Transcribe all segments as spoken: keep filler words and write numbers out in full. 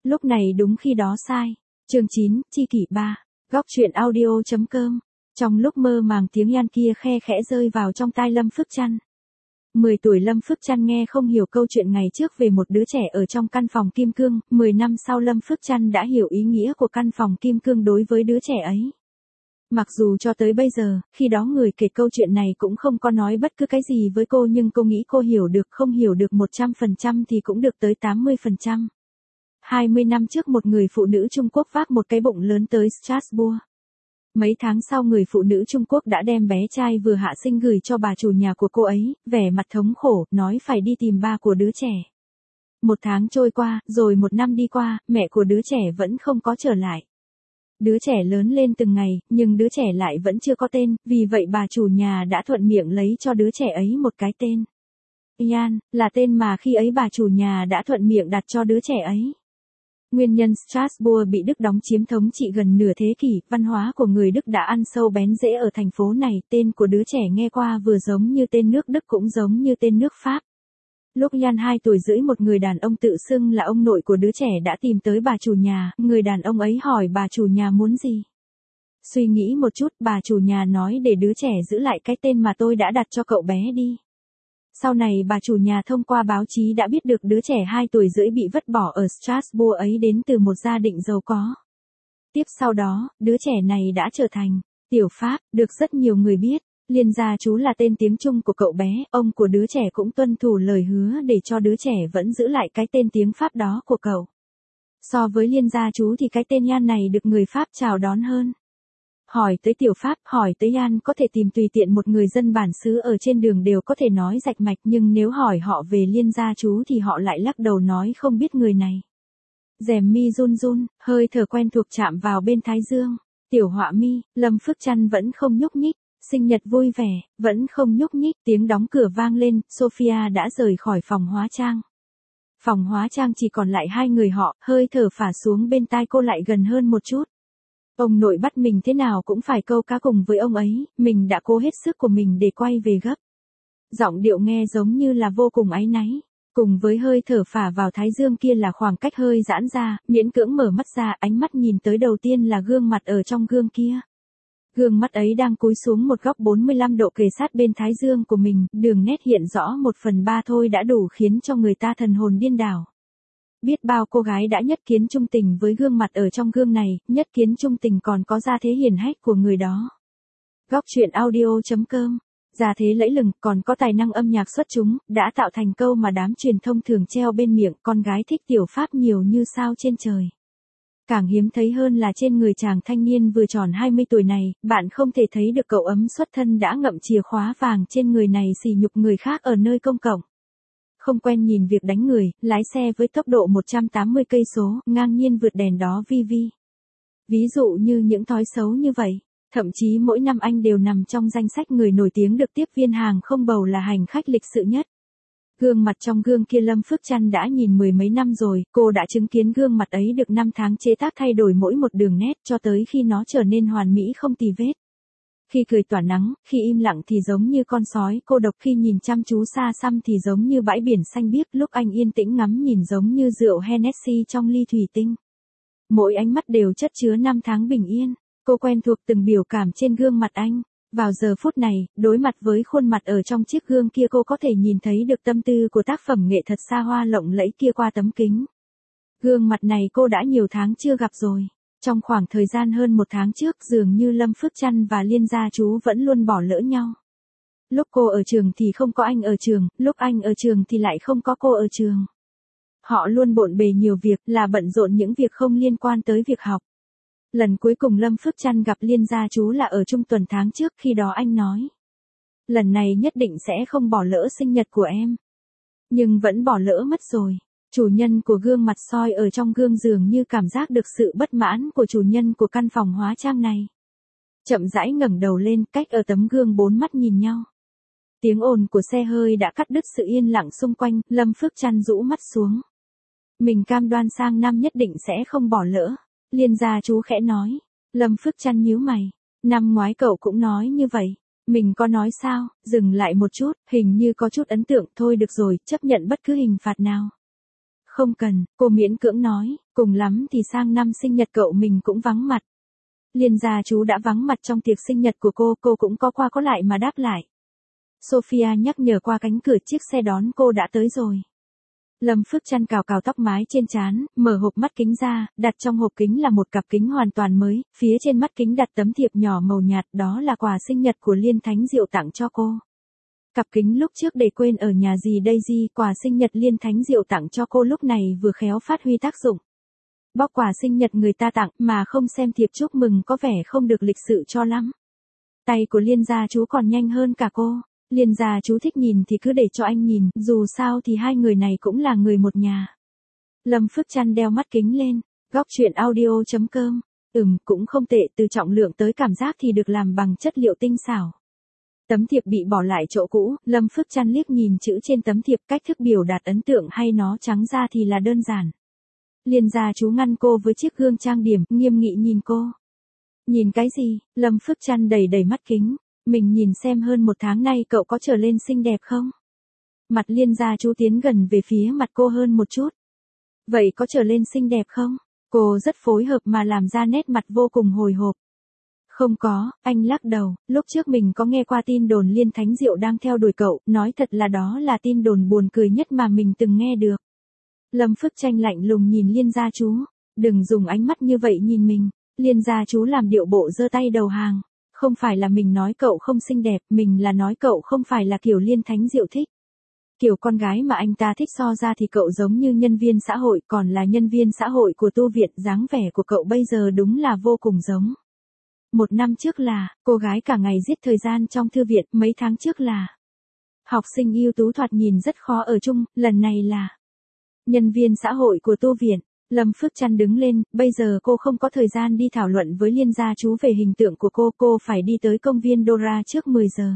Lúc này đúng khi đó sai. Chương chín, chi kỷ ba. Góc truyện audio.com. Trong lúc mơ màng tiếng Yan kia khe khẽ rơi vào trong tai Lâm Phước Trăn. mười tuổi Lâm Phước Trăn nghe không hiểu câu chuyện ngày trước về một đứa trẻ ở trong căn phòng kim cương, mười năm sau Lâm Phước Trăn đã hiểu ý nghĩa của căn phòng kim cương đối với đứa trẻ ấy. Mặc dù cho tới bây giờ, khi đó người kể câu chuyện này cũng không có nói bất cứ cái gì với cô, nhưng cô nghĩ cô hiểu được, không hiểu được một trăm phần trăm thì cũng được tới tám mươi phần trăm. hai mươi năm trước một người phụ nữ Trung Quốc vác một cái bụng lớn tới Strasbourg. Mấy tháng sau người phụ nữ Trung Quốc đã đem bé trai vừa hạ sinh gửi cho bà chủ nhà của cô ấy, vẻ mặt thống khổ, nói phải đi tìm ba của đứa trẻ. Một tháng trôi qua, rồi một năm đi qua, mẹ của đứa trẻ vẫn không có trở lại. Đứa trẻ lớn lên từng ngày, nhưng đứa trẻ lại vẫn chưa có tên, vì vậy bà chủ nhà đã thuận miệng lấy cho đứa trẻ ấy một cái tên. Yan, là tên mà khi ấy bà chủ nhà đã thuận miệng đặt cho đứa trẻ ấy. Nguyên nhân Strasbourg bị Đức đóng chiếm thống trị gần nửa thế kỷ, văn hóa của người Đức đã ăn sâu bén rễ ở thành phố này, tên của đứa trẻ nghe qua vừa giống như tên nước Đức cũng giống như tên nước Pháp. Lúc Yan hai tuổi rưỡi, một người đàn ông tự xưng là ông nội của đứa trẻ đã tìm tới bà chủ nhà, người đàn ông ấy hỏi bà chủ nhà muốn gì. Suy nghĩ một chút, bà chủ nhà nói để đứa trẻ giữ lại cái tên mà tôi đã đặt cho cậu bé đi. Sau này bà chủ nhà thông qua báo chí đã biết được đứa trẻ hai tuổi rưỡi bị vứt bỏ ở Strasbourg ấy đến từ một gia đình giàu có. Tiếp sau đó, đứa trẻ này đã trở thành Tiểu Pháp, được rất nhiều người biết. Liên gia chú là tên tiếng Trung của cậu bé, ông của đứa trẻ cũng tuân thủ lời hứa để cho đứa trẻ vẫn giữ lại cái tên tiếng Pháp đó của cậu. So với Liên gia chú thì cái tên Yan này được người Pháp chào đón hơn. Hỏi tới Tiểu Pháp, hỏi tới Yan, có thể tìm tùy tiện một người dân bản xứ ở trên đường đều có thể nói rạch mạch, nhưng nếu hỏi họ về Liên gia chú thì họ lại lắc đầu nói không biết người này. Rèm mi run run, hơi thở quen thuộc chạm vào bên thái dương. Tiểu Họa Mi, Lâm Phước Trăn vẫn không nhúc nhích. Sinh nhật vui vẻ, vẫn không nhúc nhích, tiếng đóng cửa vang lên, Sophia đã rời khỏi phòng hóa trang. Phòng hóa trang chỉ còn lại hai người họ, hơi thở phả xuống bên tai cô lại gần hơn một chút. Ông nội bắt mình thế nào cũng phải câu cá cùng với ông ấy, mình đã cố hết sức của mình để quay về gấp. Giọng điệu nghe giống như là vô cùng áy náy, cùng với hơi thở phả vào thái dương kia là khoảng cách hơi giãn ra, miễn cưỡng mở mắt ra, ánh mắt nhìn tới đầu tiên là gương mặt ở trong gương kia. Gương mắt ấy đang cúi xuống một góc bốn mươi lăm độ kề sát bên thái dương của mình, đường nét hiện rõ một phần ba thôi đã đủ khiến cho người ta thần hồn điên đảo. Biết bao cô gái đã nhất kiến trung tình với gương mặt ở trong gương này, nhất kiến trung tình còn có gia thế hiển hách của người đó. Góc truyện audio.com. Gia thế lẫy lừng, còn có tài năng âm nhạc xuất chúng, đã tạo thành câu mà đám truyền thông thường treo bên miệng, con gái thích Tiểu Pháp nhiều như sao trên trời. Càng hiếm thấy hơn là trên người chàng thanh niên vừa tròn hai mươi tuổi này, bạn không thể thấy được cậu ấm xuất thân đã ngậm chìa khóa vàng trên người này sỉ nhục người khác ở nơi công cộng. Không quen nhìn việc đánh người, lái xe với tốc độ một trăm tám mươi cây số, ngang nhiên vượt đèn đỏ vi vi. Ví dụ như những thói xấu như vậy, thậm chí mỗi năm anh đều nằm trong danh sách người nổi tiếng được tiếp viên hàng không bầu là hành khách lịch sự nhất. Gương mặt trong gương kia Lâm Phước Trăn đã nhìn mười mấy năm rồi, cô đã chứng kiến gương mặt ấy được năm tháng chế tác thay đổi mỗi một đường nét cho tới khi nó trở nên hoàn mỹ không tì vết. Khi cười tỏa nắng, khi im lặng thì giống như con sói cô độc, khi nhìn chăm chú xa xăm thì giống như bãi biển xanh biếc, lúc anh yên tĩnh ngắm nhìn giống như rượu Hennessy trong ly thủy tinh. Mỗi ánh mắt đều chất chứa năm tháng bình yên, cô quen thuộc từng biểu cảm trên gương mặt anh. Vào giờ phút này, đối mặt với khuôn mặt ở trong chiếc gương kia cô có thể nhìn thấy được tâm tư của tác phẩm nghệ thuật xa hoa lộng lẫy kia qua tấm kính. Gương mặt này cô đã nhiều tháng chưa gặp rồi. Trong khoảng thời gian hơn một tháng trước dường như Lâm Phước Trăn và Liên gia chú vẫn luôn bỏ lỡ nhau. Lúc cô ở trường thì không có anh ở trường, lúc anh ở trường thì lại không có cô ở trường. Họ luôn bộn bề nhiều việc, là bận rộn những việc không liên quan tới việc học. Lần cuối cùng Lâm Phước Trăn gặp Liên gia chú là ở trung tuần tháng trước, khi đó anh nói. Lần này nhất định sẽ không bỏ lỡ sinh nhật của em. Nhưng vẫn bỏ lỡ mất rồi. Chủ nhân của gương mặt soi ở trong gương dường như cảm giác được sự bất mãn của chủ nhân của căn phòng hóa trang này. Chậm rãi ngẩng đầu lên, cách ở tấm gương bốn mắt nhìn nhau. Tiếng ồn của xe hơi đã cắt đứt sự yên lặng xung quanh, Lâm Phước Trăn rũ mắt xuống. Mình cam đoan sang năm nhất định sẽ không bỏ lỡ. Liên gia chú khẽ nói. Lâm Phước Trăn nhíu mày. Năm ngoái cậu cũng nói như vậy. Mình có nói sao? Dừng lại một chút, hình như có chút ấn tượng, thôi được rồi, chấp nhận bất cứ hình phạt nào. Không cần, cô miễn cưỡng nói, cùng lắm thì sang năm sinh nhật cậu mình cũng vắng mặt. Liên gia chú đã vắng mặt trong tiệc sinh nhật của cô, cô cũng có qua có lại mà đáp lại. Sophia nhắc nhở qua cánh cửa, chiếc xe đón cô đã tới rồi. Lâm Phước Trăn cào cào tóc mái trên trán, mở hộp mắt kính ra, đặt trong hộp kính là một cặp kính hoàn toàn mới, phía trên mắt kính đặt tấm thiệp nhỏ màu nhạt, đó là quà sinh nhật của Liên Thánh Diệu tặng cho cô. Cặp kính lúc trước để quên ở nhà dì Daisy, quà sinh nhật Liên Thánh Diệu tặng cho cô lúc này vừa khéo phát huy tác dụng. Bóc quà sinh nhật người ta tặng mà không xem thiệp chúc mừng có vẻ không được lịch sự cho lắm. Tay của Liên gia chú còn nhanh hơn cả cô. Liên gia chú thích nhìn thì cứ để cho anh nhìn, dù sao thì hai người này cũng là người một nhà. Lâm Phước Trăn đeo mắt kính lên, góc chuyện audio chấm com. Ừm, cũng không tệ, từ trọng lượng tới cảm giác thì được làm bằng chất liệu tinh xảo. Tấm thiệp bị bỏ lại chỗ cũ, Lâm Phước Trăn liếc nhìn chữ trên tấm thiệp, cách thức biểu đạt ấn tượng hay nó trắng ra thì là đơn giản. Liên gia chú ngăn cô với chiếc gương trang điểm, nghiêm nghị nhìn cô. Nhìn cái gì? Lâm Phước Trăn đầy đầy mắt kính. Mình nhìn xem hơn một tháng nay cậu có trở lên xinh đẹp không? Mặt Liên gia chú tiến gần về phía mặt cô hơn một chút. Vậy có trở lên xinh đẹp không? Cô rất phối hợp mà làm ra nét mặt vô cùng hồi hộp. Không có, anh lắc đầu, lúc trước mình có nghe qua tin đồn Liên Thánh Diệu đang theo đuổi cậu, nói thật là đó là tin đồn buồn cười nhất mà mình từng nghe được. Lâm Phước Tranh lạnh lùng nhìn Liên gia chú, đừng dùng ánh mắt như vậy nhìn mình. Liên gia chú làm điệu bộ giơ tay đầu hàng. Không phải là mình nói cậu không xinh đẹp, mình là nói cậu không phải là kiểu Liên Thánh Diệu thích. Kiểu con gái mà anh ta thích so ra thì cậu giống như nhân viên xã hội, còn là nhân viên xã hội của tu viện, dáng vẻ của cậu bây giờ đúng là vô cùng giống. Một năm trước là, cô gái cả ngày giết thời gian trong thư viện, mấy tháng trước là học sinh ưu tú thoạt nhìn rất khó ở chung, lần này là nhân viên xã hội của tu viện. Lâm Phước Trăn đứng lên, bây giờ cô không có thời gian đi thảo luận với Liên gia chú về hình tượng của cô, cô phải đi tới công viên Dora trước mười giờ.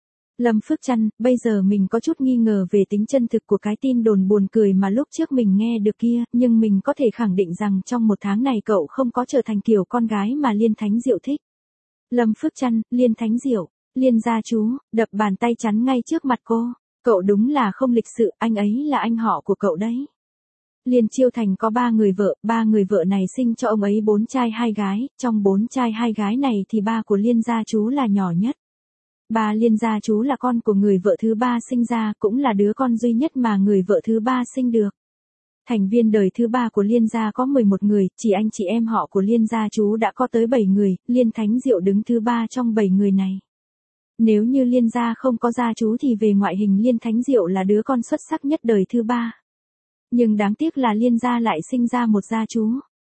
Lâm Phước Trăn, bây giờ mình có chút nghi ngờ về tính chân thực của cái tin đồn buồn cười mà lúc trước mình nghe được kia, nhưng mình có thể khẳng định rằng trong một tháng này cậu không có trở thành kiểu con gái mà Liên Thánh Diệu thích. Lâm Phước Trăn, Liên Thánh Diệu, Liên gia chú, đập bàn tay chắn ngay trước mặt cô, cậu đúng là không lịch sự, anh ấy là anh họ của cậu đấy. Liên Chiêu Thành có ba người vợ, ba người vợ này sinh cho ông ấy bốn trai hai gái, trong bốn trai hai gái này thì ba của Liên gia chú là nhỏ nhất. Ba Liên gia chú là con của người vợ thứ ba sinh ra, cũng là đứa con duy nhất mà người vợ thứ ba sinh được. Thành viên đời thứ ba của Liên gia có mười một người, chỉ anh chị em họ của Liên gia chú đã có tới bảy người, Liên Thánh Diệu đứng thứ ba trong bảy người này. Nếu như Liên gia không có gia chú thì về ngoại hình Liên Thánh Diệu là đứa con xuất sắc nhất đời thứ ba. Nhưng đáng tiếc là Liên gia lại sinh ra một gia chú.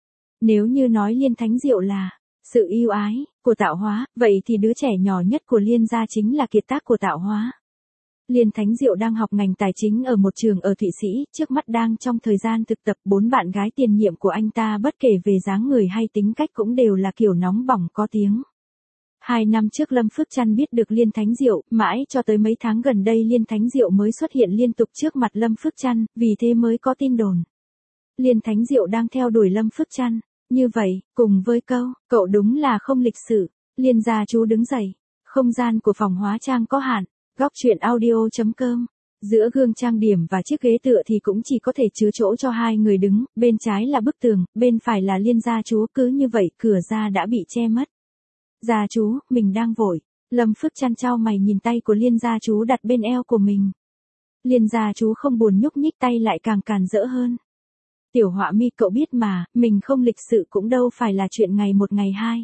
Nếu như nói Liên Thánh Diệu là sự yêu ái của tạo hóa, vậy thì đứa trẻ nhỏ nhất của Liên gia chính là kiệt tác của tạo hóa. Liên Thánh Diệu đang học ngành tài chính ở một trường ở Thụy Sĩ, trước mắt đang trong thời gian thực tập, bốn bạn gái tiền nhiệm của anh ta bất kể về dáng người hay tính cách cũng đều là kiểu nóng bỏng có tiếng. Hai năm trước Lâm Phước Trăn biết được Liên Thánh Diệu, mãi cho tới mấy tháng gần đây Liên Thánh Diệu mới xuất hiện liên tục trước mặt Lâm Phước Trăn, vì thế mới có tin đồn. Liên Thánh Diệu đang theo đuổi Lâm Phước Trăn. Như vậy, cùng với câu, cậu đúng là không lịch sự, Liên gia chú đứng dậy. Không gian của phòng hóa trang có hạn, góc chuyện audio chấm com. Giữa gương trang điểm và chiếc ghế tựa thì cũng chỉ có thể chứa chỗ cho hai người đứng, bên trái là bức tường, bên phải là Liên gia chú, cứ như vậy cửa ra đã bị che mất. Gia chú, mình đang vội. Lâm Phước Trăn chau mày nhìn tay của Liên gia chú đặt bên eo của mình. Liên gia chú không buồn nhúc nhích, tay lại càng càn rỡ hơn. Tiểu Họa Mi, cậu biết mà, mình không lịch sự cũng đâu phải là chuyện ngày một ngày hai.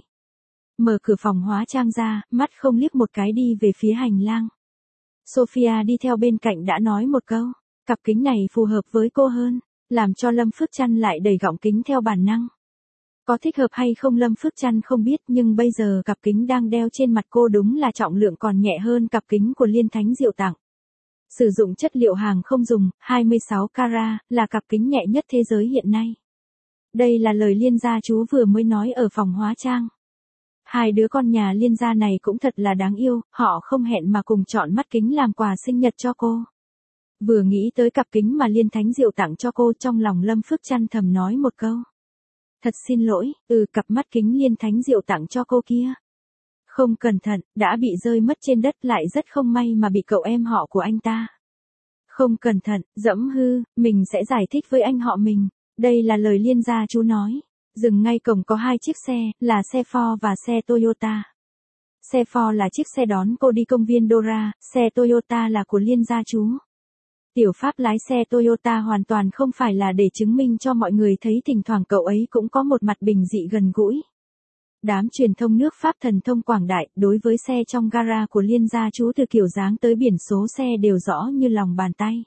Mở cửa phòng hóa trang ra, mắt không liếc một cái đi về phía hành lang. Sophia đi theo bên cạnh đã nói một câu, cặp kính này phù hợp với cô hơn, làm cho Lâm Phước Trăn lại đẩy gọng kính theo bản năng. Có thích hợp hay không Lâm Phước Trăn không biết, nhưng bây giờ cặp kính đang đeo trên mặt cô đúng là trọng lượng còn nhẹ hơn cặp kính của Liên Thánh Diệu tặng. Sử dụng chất liệu hàng không dùng, hai mươi sáu carat, là cặp kính nhẹ nhất thế giới hiện nay. Đây là lời Liên gia chú vừa mới nói ở phòng hóa trang. Hai đứa con nhà Liên gia này cũng thật là đáng yêu, họ không hẹn mà cùng chọn mắt kính làm quà sinh nhật cho cô. Vừa nghĩ tới cặp kính mà Liên Thánh Diệu tặng cho cô, trong lòng Lâm Phước Trăn thầm nói một câu. Thật xin lỗi, ừ cặp mắt kính Liên Thánh Diệu tặng cho cô kia. Không cẩn thận, đã bị rơi mất trên đất, lại rất không may mà bị cậu em họ của anh ta Không cẩn thận, dẫm hư, mình sẽ giải thích với anh họ mình. Đây là lời Liên gia chú nói. Dừng ngay cổng có hai chiếc xe, là xe Ford và xe Toyota. Xe Ford là chiếc xe đón cô đi công viên Dora, xe Toyota là của Liên gia chú. Tiểu Pháp lái xe Toyota hoàn toàn không phải là để chứng minh cho mọi người thấy thỉnh thoảng cậu ấy cũng có một mặt bình dị gần gũi. Đám truyền thông nước Pháp thần thông quảng đại, đối với xe trong gara của Liên gia chú từ kiểu dáng tới biển số xe đều rõ như lòng bàn tay.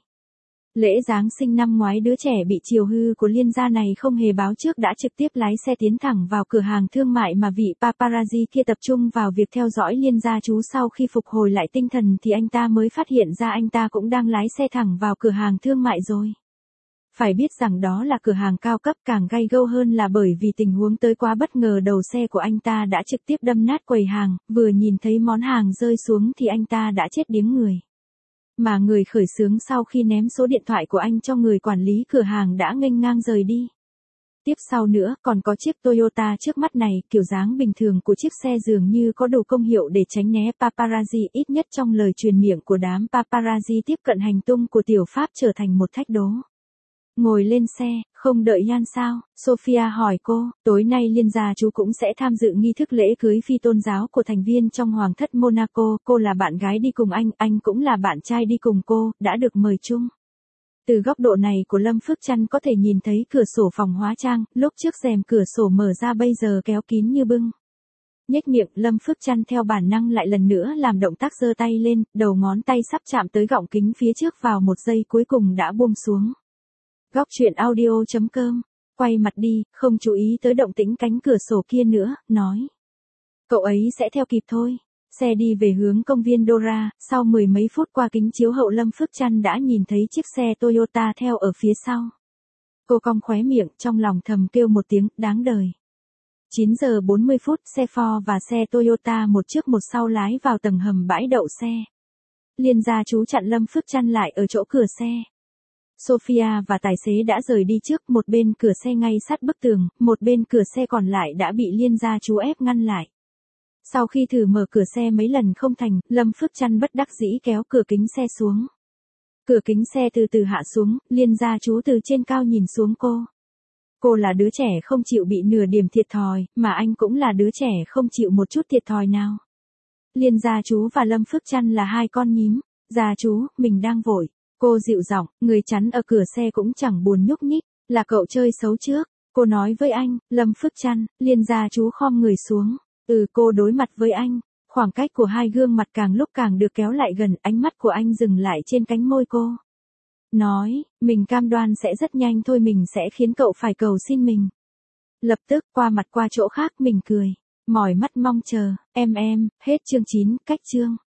Lễ Giáng sinh năm ngoái đứa trẻ bị chiều hư của Liên gia này không hề báo trước đã trực tiếp lái xe tiến thẳng vào cửa hàng thương mại mà vị paparazzi kia tập trung vào việc theo dõi Liên gia chú. Sau khi phục hồi lại tinh thần thì anh ta mới phát hiện ra anh ta cũng đang lái xe thẳng vào cửa hàng thương mại rồi. Phải biết rằng đó là cửa hàng cao cấp, càng gay gâu hơn là bởi vì tình huống tới quá bất ngờ, đầu xe của anh ta đã trực tiếp đâm nát quầy hàng, vừa nhìn thấy món hàng rơi xuống thì anh ta đã chết điếng người. Mà người khởi xướng sau khi ném số điện thoại của anh cho người quản lý cửa hàng đã nghênh ngang rời đi. Tiếp sau nữa còn có chiếc Toyota trước mắt này, kiểu dáng bình thường của chiếc xe dường như có đủ công hiệu để tránh né paparazzi, ít nhất trong lời truyền miệng của đám paparazzi tiếp cận hành tung của Tiểu Pháp trở thành một thách đố. Ngồi lên xe, không đợi Yan sao? Sophia hỏi cô, tối nay Liên gia chú cũng sẽ tham dự nghi thức lễ cưới phi tôn giáo của thành viên trong Hoàng thất Monaco, cô là bạn gái đi cùng anh, anh cũng là bạn trai đi cùng cô, đã được mời chung. Từ góc độ này của Lâm Phước Trăn có thể nhìn thấy cửa sổ phòng hóa trang, lúc trước rèm cửa sổ mở ra bây giờ kéo kín như bưng. Nhếch miệng, Lâm Phước Trăn theo bản năng lại lần nữa làm động tác giơ tay lên, đầu ngón tay sắp chạm tới gọng kính phía trước, vào một giây cuối cùng đã buông xuống. Góc truyện audio chấm com, quay mặt đi, không chú ý tới động tĩnh cánh cửa sổ kia nữa, nói. Cậu ấy sẽ theo kịp thôi. Xe đi về hướng công viên Dora, sau mười mấy phút qua kính chiếu hậu Lâm Phước Trăn đã nhìn thấy chiếc xe Toyota theo ở phía sau. Cô cong khóe miệng, trong lòng thầm kêu một tiếng, đáng đời. chín giờ bốn mươi phút, xe Ford và xe Toyota một trước một sau lái vào tầng hầm bãi đậu xe. Liên gia chú chặn Lâm Phước Trăn lại ở chỗ cửa xe. Sophia và tài xế đã rời đi trước, một bên cửa xe ngay sát bức tường, một bên cửa xe còn lại đã bị Liên gia chú ép ngăn lại. Sau khi thử mở cửa xe mấy lần không thành, Lâm Phước Trăn bất đắc dĩ kéo cửa kính xe xuống. Cửa kính xe từ từ hạ xuống, Liên gia chú từ trên cao nhìn xuống cô. Cô là đứa trẻ không chịu bị nửa điểm thiệt thòi, mà anh cũng là đứa trẻ không chịu một chút thiệt thòi nào. Liên gia chú và Lâm Phước Trăn là hai con nhím. Gia chú, mình đang vội. Cô dịu giọng, người chắn ở cửa xe cũng chẳng buồn nhúc nhích, là cậu chơi xấu trước. Cô nói với anh, Lâm Phước Trăn, Liên gia chú khom người xuống. Ừ, cô đối mặt với anh. Khoảng cách của hai gương mặt càng lúc càng được kéo lại gần, ánh mắt của anh dừng lại trên cánh môi cô. Nói, mình cam đoan sẽ rất nhanh thôi, mình sẽ khiến cậu phải cầu xin mình. Lập tức qua mặt qua chỗ khác, mình cười. Mỏi mắt mong chờ, em em, hết chương chín, cách chương.